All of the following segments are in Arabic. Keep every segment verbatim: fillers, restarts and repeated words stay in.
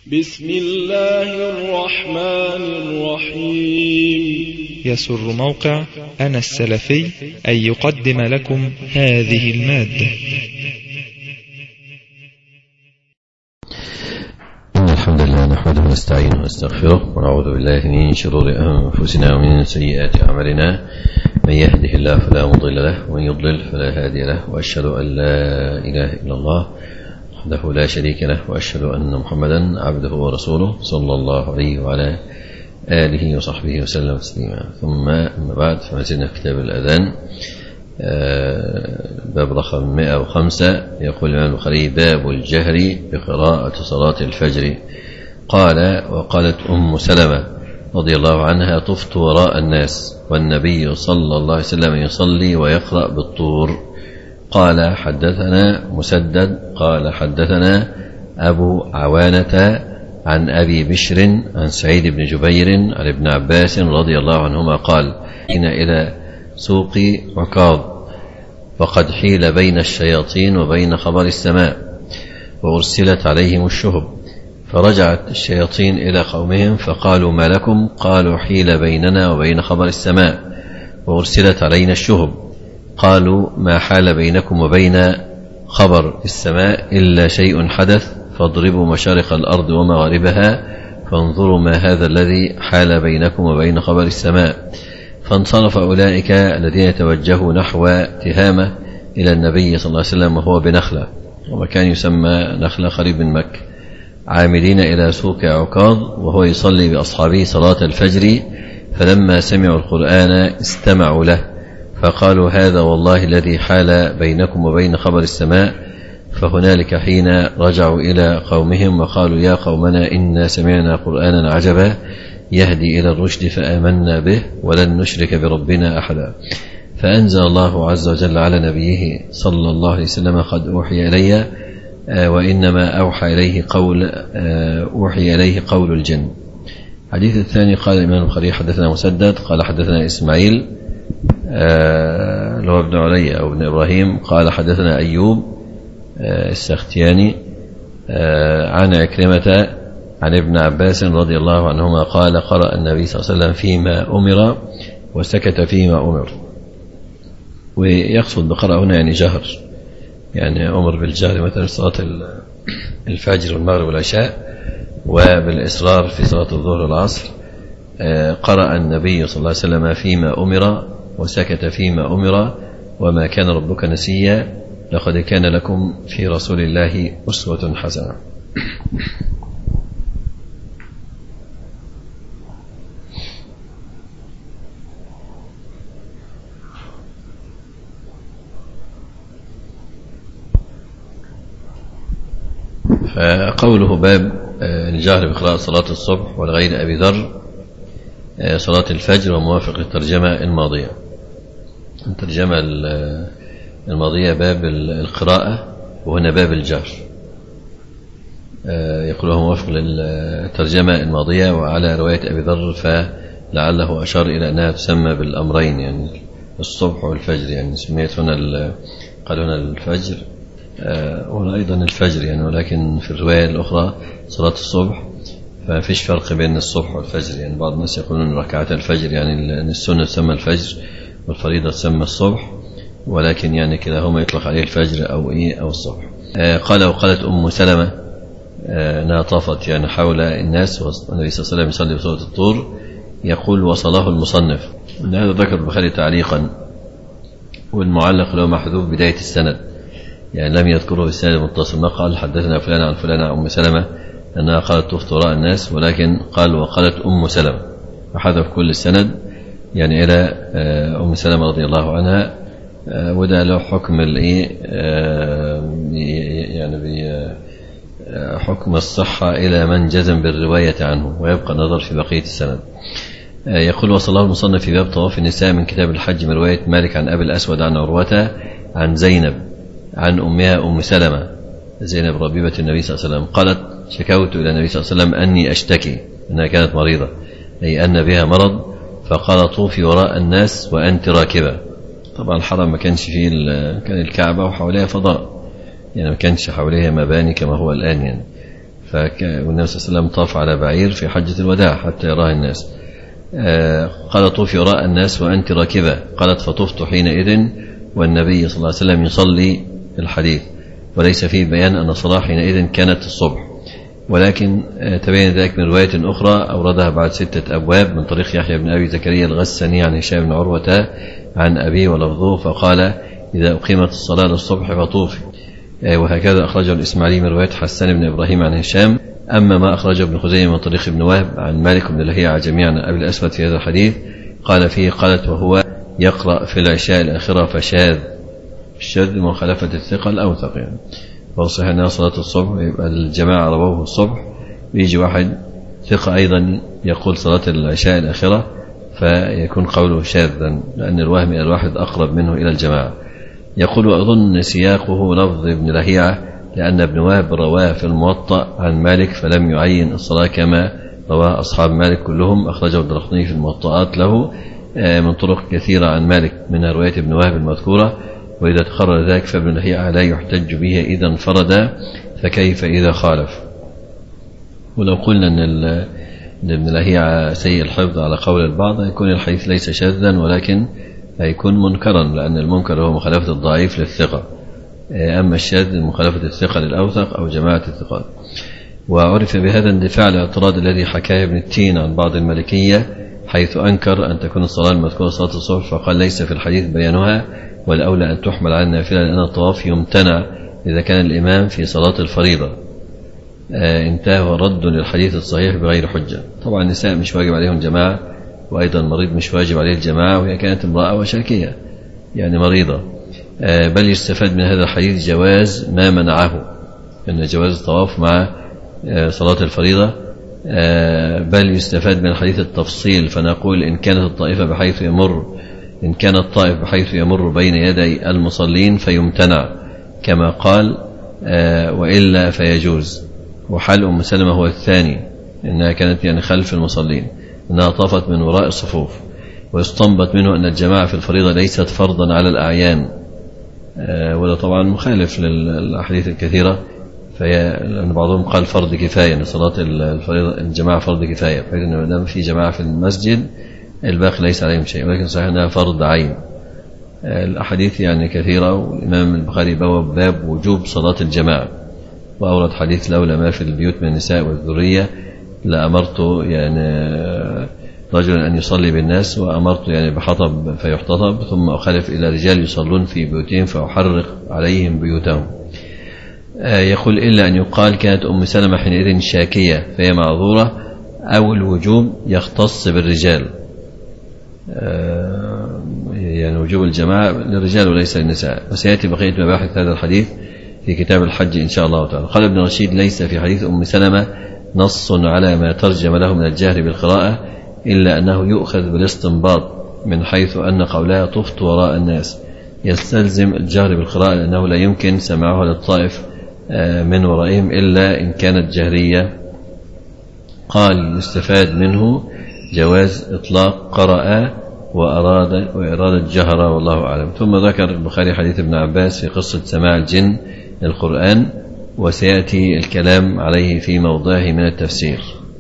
بسم الله الرحمن الرحيم. يسر موقع أنا السلفي أن يقدم لكم هذه المادة. إن الحمد لله نحمده ونستعينه ونستغفره ونعوذ بالله من شرور أنفسنا ومن سيئات أعمالنا. من يهده الله فلا مضل له ومن يضلل فلا هادي له، وأشهد أن لا إله إلا الله وحده لا شريك له، وأشهد أن محمدا عبده ورسوله صلى الله عليه وعلى آله وصحبه وسلم تسليما. ثم أما بعد، فما زلنا في كتاب الأذان باب رقم مئة وخمسة. يقول الإمام البخاري: باب الجهر بقراءة صلاة الفجر. قال: وقالت أم سلمة رضي الله عنها: طفت وراء الناس والنبي صلى الله عليه وسلم يصلي ويقرأ بالطور. قال: حدثنا مسدد قال حدثنا أبو عوانة عن أبي بشر عن سعيد بن جبير عن ابن عباس رضي الله عنهما قال: إن إلى سوق عكاظ وقد حيل بين الشياطين وبين خبر السماء وأرسلت عليهم الشهب، فرجعت الشياطين إلى قومهم فقالوا: ما لكم؟ قالوا: حيل بيننا وبين خبر السماء وأرسلت علينا الشهب. قالوا: ما حال بينكم وبين خبر السماء إلا شيء حدث، فاضربوا مشارق الأرض ومغاربها فانظروا ما هذا الذي حال بينكم وبين خبر السماء. فانصرف أولئك الذين توجهوا نحو تهامة إلى النبي صلى الله عليه وسلم وهو بنخلة، ومكان يسمى نخلة قريب من مكة، عامدين إلى سوق عكاظ وهو يصلي بأصحابه صلاة الفجر. فلما سمعوا القرآن استمعوا له، فقالوا: هذا والله الذي حال بينكم وبين خبر السماء. فهنالك حين رجعوا إلى قومهم وقالوا: يا قومنا إنا سمعنا قرآنا عجبا يهدي إلى الرشد فآمنا به ولن نشرك بربنا أحدا. فأنزل الله عز وجل على نبيه صلى الله عليه وسلم: قد أوحي إلي وإنما أوحى إليه قول أوحي إليه قول الجن. الحديث الثاني قال الإمام البخاري: حدثنا مسدد قال حدثنا إسماعيل اللي هو ابن علي أو ابن إبراهيم قال حدثنا أيوب السختياني عن عكرمة عن ابن عباس رضي الله عنهما قال: قرأ النبي صلى الله عليه وسلم فيما أمر وسكت فيما أمر. ويقصد بقرأ هنا يعني جهر، يعني أمر بالجهر مثلا في صلاة الفجر والمغرب والعشاء، وبالإصرار في صلاة الظهر والعصر. قرأ النبي صلى الله عليه وسلم فيما أمر وسكت فيما أمر وما كان ربك نسيا لقد كان لكم في رسول الله أسوة حسنة. فقوله باب الجهر بقراءة صلاة الصبح ولغير أبي ذر صلاة الفجر وموافق الترجمة الماضية. الترجمة الماضية باب القراءة وهنا باب الجهر، يقول هو موافق للترجمة الماضية وعلى رواية أبي ذر، فلعله أشار إلى أنها تسمى بالأمرين، يعني الصبح والفجر، يعني سميت هنا قال هنا الفجر وهنا أيضا الفجر يعني، ولكن في الرواية الأخرى صلاة الصبح، فما فيش فرق بين الصبح والفجر. يعني بعض الناس يقولون ركعات الفجر يعني السنة تسمى الفجر والفريضة تسمى الصبح، ولكن يعني كلاهما يطلق عليه الفجر أو إيه أو الصبح. آه قال: وقالت أم سلمة أنها طافت يعني حول الناس والنبي صلى الله عليه وسلم يصلي بصلاة الطور. يقول: وصله المصنف. من هذا ذكر البخاري تعليقا، والمعلق له محذوف بداية السند، يعني لم يذكره السند المتصل، ما قال حدثنا فلان عن فلان عن أم سلمة أنها قالت طفت وراء الناس، ولكن قال: وقالت أم سلمة، وحذف كل السند يعني إلى أم سلمة رضي الله عنها. وده له حكم الإيه يعني حكم الصحة إلى من جزم بالرواية عنه، ويبقى النظر في بقية السند. يقول: وصله المصنف في باب طواف النساء من كتاب الحج من رواية مالك عن أبي الأسود عن عروة عن زينب عن أمها أم سلمة زينب ربيبة النبي صلى الله عليه وسلم قالت: شكوت إلى النبي صلى الله عليه وسلم أني أشتكي، أنها كانت مريضة، أي أن بها مرض، فقال: طوفي وراء الناس وأنت راكبة. طبعا الحرم ما كانش فيه، كان الكعبة وحواليها فضاء، يعني ما كانش حواليها مباني كما هو الآن يعني. والنبي صلى الله عليه وسلم طاف على بعير في حجة الوداع حتى يراها الناس. قال طوفي وراء الناس وأنت راكبة، قالت فطفت حينئذ والنبي صلى الله عليه وسلم يصلي الحديث، وليس فيه بيان أن الصلاة حينئذ كانت الصبح، ولكن تبين ذلك من رواية أخرى أوردها بعد ستة أبواب من طريق يحيى بن أبي زكريا الغساني عن هشام بن عروة عن أبي ولفظه فقال إذا أقيمت الصلاة للصبح فطوفي، وهكذا أخرجه الإسماعيلي من رواية حسان بن إبراهيم عن هشام. أما ما أخرجه ابن خزيمة من طريق ابن وهب عن مالك بن لهيعة جميعا عن أبي الأسود في هذا الحديث قال فيه قالت وهو يقرأ في العشاء الآخرة فشاذ، الشاذ مخالفة الثقة الأوثق يعني، فصح أنها صلاة الصبح، يبقى الجماعة رووه الصبح، بيجي واحد ثقة أيضا يقول صلاة العشاء الآخرة فيكون قوله شاذا، لأن الوهم إلى الواحد أقرب منه إلى الجماعة. يقول أظن سياقه لفظ ابن لهيعة لأن ابن وهب رواه في الموطأ عن مالك فلم يعين الصلاة كما رواه أصحاب مالك كلهم، أخرجه الدرقطني في الموطئات له من طرق كثيرة عن مالك منها رواية ابن وهب المذكورة، وإذا تقرر ذلك فابن لهيعة لا يحتج به إذا انفرد فكيف إذا خالف. ولو قلنا أن ابن لهيعة سيء الحفظ على قول البعض يكون الحديث ليس شاذا ولكن هيكون منكرا، لأن المنكر هو مخالفة الضعيف للثقة، أما الشاذ مخالفة الثقة للأوثق أو جماعة الثقات. وعرف بهذا اندفاع الاعتراض الذي حكاه ابن التين عن بعض المالكية حيث أنكر أن تكون الصلاة المذكورة صلاة الصبح، فقال ليس في الحديث بيانها والأولى أن تحمل على النافلة لأن الطواف يمتنع إذا كان الإمام في صلاة الفريضة. آه انتهى رد للحديث الصحيح بغير حجة. طبعا النساء مش واجب عليهم جماعة، وأيضا المريض مش واجب عليه الجماعة، وهي كانت امرأة وشاكية يعني مريضة. آه بل يستفاد من هذا الحديث جواز ما منعه، أن جواز الطواف مع آه صلاة الفريضة. آه بل يستفاد من الحديث التفصيل، فنقول إن كانت الطائفة بحيث يمر إن كان الطائف بحيث يمر بين يدي المصلين فيمتنع كما قال آه وإلا فيجوز. وحال أم سلمة هو الثاني، إنها كانت يعني خلف المصلين، إنها طافت من وراء الصفوف. ويستنبط منه أن الجماعة في الفريضة ليست فرضا على الأعيان، آه وده طبعا مخالف للأحاديث الكثيرة، لأن بعضهم قال فرض كفاية أن صلاة الفريضة الجماعة فرض كفاية، بحيث أنه دام في جماعة في المسجد الباقي ليس عليهم شيء، ولكن صحيح أنها فرض عين. الأحاديث يعني كثيرة، والإمام البخاري بواب باب وجوب صلاة الجماعة، وأورد حديث لولا ما في البيوت من النساء والذرية لأمرت يعني رجلا أن يصلي بالناس، وأمرت يعني بحطب فيحتطب ثم أخلف إلى رجال يصلون في بيوتهم فأحرق عليهم بيوتهم. يقول إلا أن يقال كانت أم سلمة حينئذ شاكية فهي معذورة، أو الوجوب يختص بالرجال، يعني وجوب الجماعة للرجال وليس للنساء. وسيأتي بقية مباحث هذا الحديث في كتاب الحج إن شاء الله تعالى. قال ابن رشيد ليس في حديث أم سلمة نص على ما ترجم له من الجهر بالقراءة، إلا أنه يؤخذ بالاستنباط من حيث أن قولها طفت وراء الناس يستلزم الجهر بالقراءة، لأنه لا يمكن سماعها للطائف من ورائهم إلا إن كانت جهرية. قال يستفاد منه جواز إطلاق قرأ وأراد وإرادة جهر والله أعلم. ثم ذكر البخاري حديث ابن عباس في قصة سماع الجن للقرآن، وسيأتي الكلام عليه في موضعه من التفسير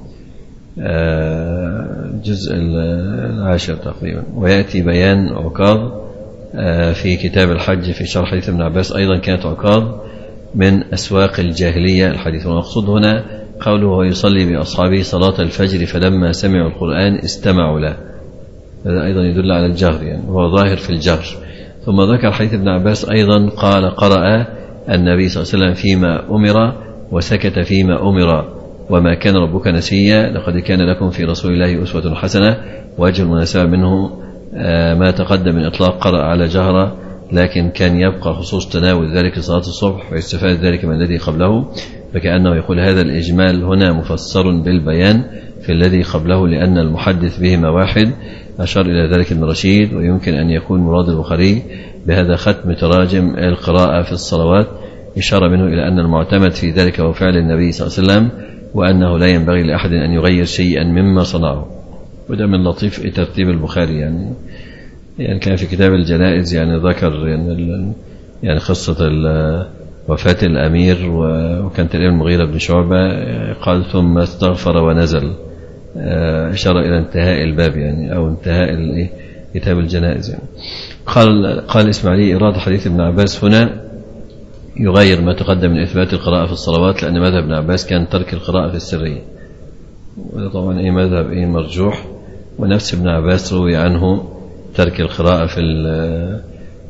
الجزء العاشر تقريبا. ويأتي بيان عكاظ في كتاب الحج في شرح حديث ابن عباس، أيضا كانت عكاظ من أسواق الجاهلية الحديث. والمقصود هنا قوله ويصلي بأصحابه صلاة الفجر فلما سمعوا القرآن استمعوا له، هذا أيضا يدل على الجهر، يعني هو ظاهر في الجهر. ثم ذكر حديث ابن عباس أيضا قال قرأ النبي صلى الله عليه وسلم فيما أمر وسكت فيما أمر وما كان ربك نسيا لقد كان لكم في رسول الله أسوة حسنة. وجه المناسبة منه ما تقدم من إطلاق قرأ على جهرة، لكن كان يبقى خصوص تناول ذلك صلاة الصبح ويستفاد ذلك من الذي قبله، فكأنه يقول هذا الإجمال هنا مفسر بالبيان في الذي قبله، لأن المحدث بهما واحد. أشار إلى ذلك ابن رشيد. ويمكن أن يكون مراد البخاري بهذا ختم تراجم القراءة في الصلوات، إشارة منه إلى أن المعتمد في ذلك هو فعل النبي صلى الله عليه وسلم، وأنه لا ينبغي لأحد أن يغير شيئا مما صنعه. وده من لطيف ترتيب البخاري، يعني يعني كان في كتاب الجنائز يعني ذكر يعني يعني قصة وفاة الأمير، وكان تقريبا المغيرة بن شعبة، قال ثم استغفر ونزل، إشارة إلى انتهاء الباب يعني أو انتهاء كتاب الجنائز يعني. قال قال إسماعيلي إرادة حديث ابن عباس هنا يغير ما تقدم من إثبات القراءة في الصلوات، لأن مذهب ابن عباس كان ترك القراءة في السرية، وهذا طبعا إيه مذهب إيه مرجوح، ونفس ابن عباس روي عنه ترك القراءة في ال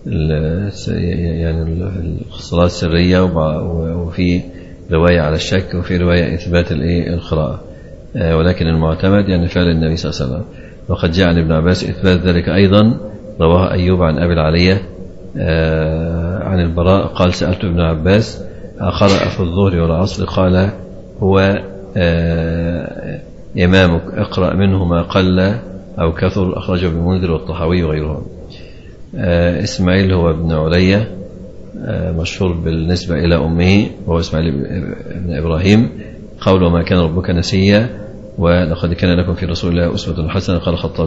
يعني الصلاة السرية، وفي رواية على الشك وفي رواية إثبات القراءة، ولكن المعتمد يعني فعل النبي صلى الله عليه وسلم. وقد جاء عن ابن عباس إثبات ذلك أيضا، رواه أيوب عن أبي العالية عن البراء قال سألت ابن عباس أقرأ في الظهر والعصر؟ قال هو إمامك، اقرأ منه ما قل أو كثر، أخرجه ابن المنذر والطحاوي وغيرهم. إسماعيل هو ابن علية، مشهور بالنسبة إلى أمه، وهو إسماعيل ابن إبراهيم. قوله ما كان ربك نسيا، ولقد كان لكم في رسول الله أسوة حسنة. قال الخطابي